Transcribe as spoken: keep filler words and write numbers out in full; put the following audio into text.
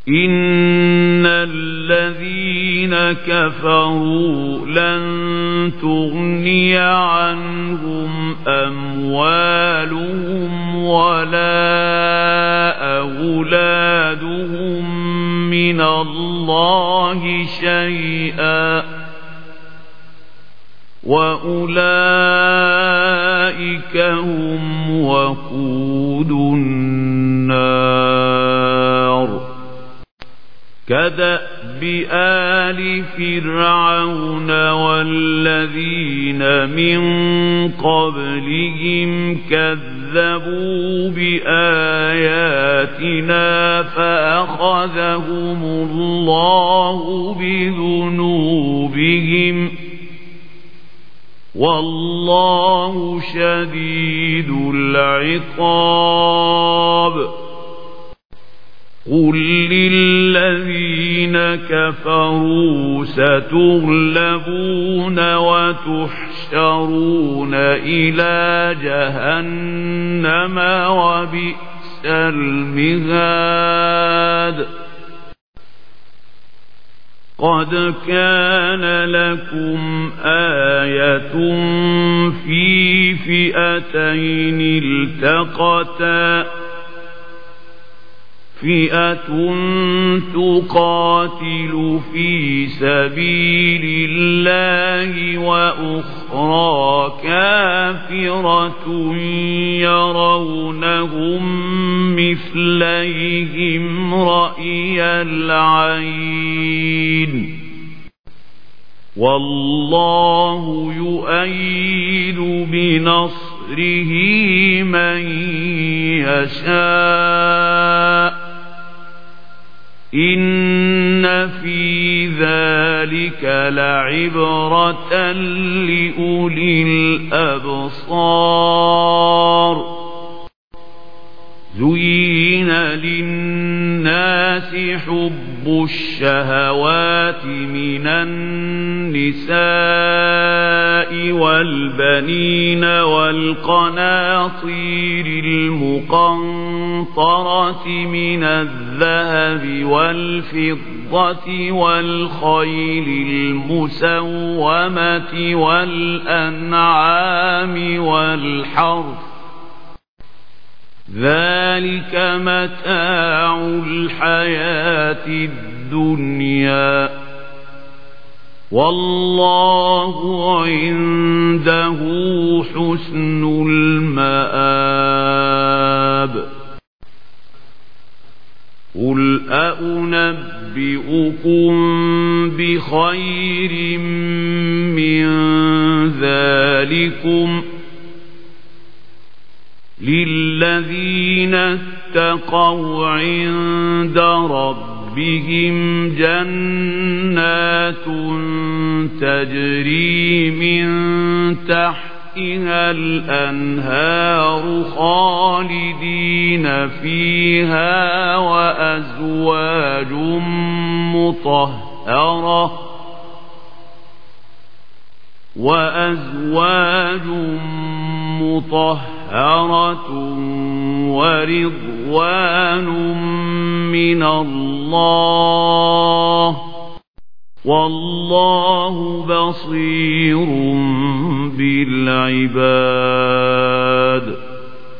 إن الذين كفروا لن تغني عنهم أموالهم ولا أولادهم من الله شيئا وأولئك هم وقود النار كدأب آل فرعون والذين من قبلهم كذبوا بآياتنا فأخذهم الله بذنوبهم والله شديد العقاب قل للذين كفروا ستغلبون وتحشرون إلى جهنم وبئس المهاد قد كان لكم آية في فئتين التقتا فئة تقاتل في سبيل الله وأخرى كافرة يرونهم مثليهم رأي العين والله يؤيد بنصره من يشاء إن في ذلك لعبرة لأولي الأبصار زين للناس حب الشهوات من النساء والبنين والقناطير المقنطرة من الذهب والفضة والخيل المسومة والأنعام والحرث ذلك متاع الحياة الدنيا والله عنده حسن المآب قل أأنبئكم بخير من ذلكم للذين اتقوا عند ربهم جنات تجري من تحتها الأنهار خالدين فيها وأزواج مطهرة وأزواج مطهرة ورضوان من الله والله بصير بالعباد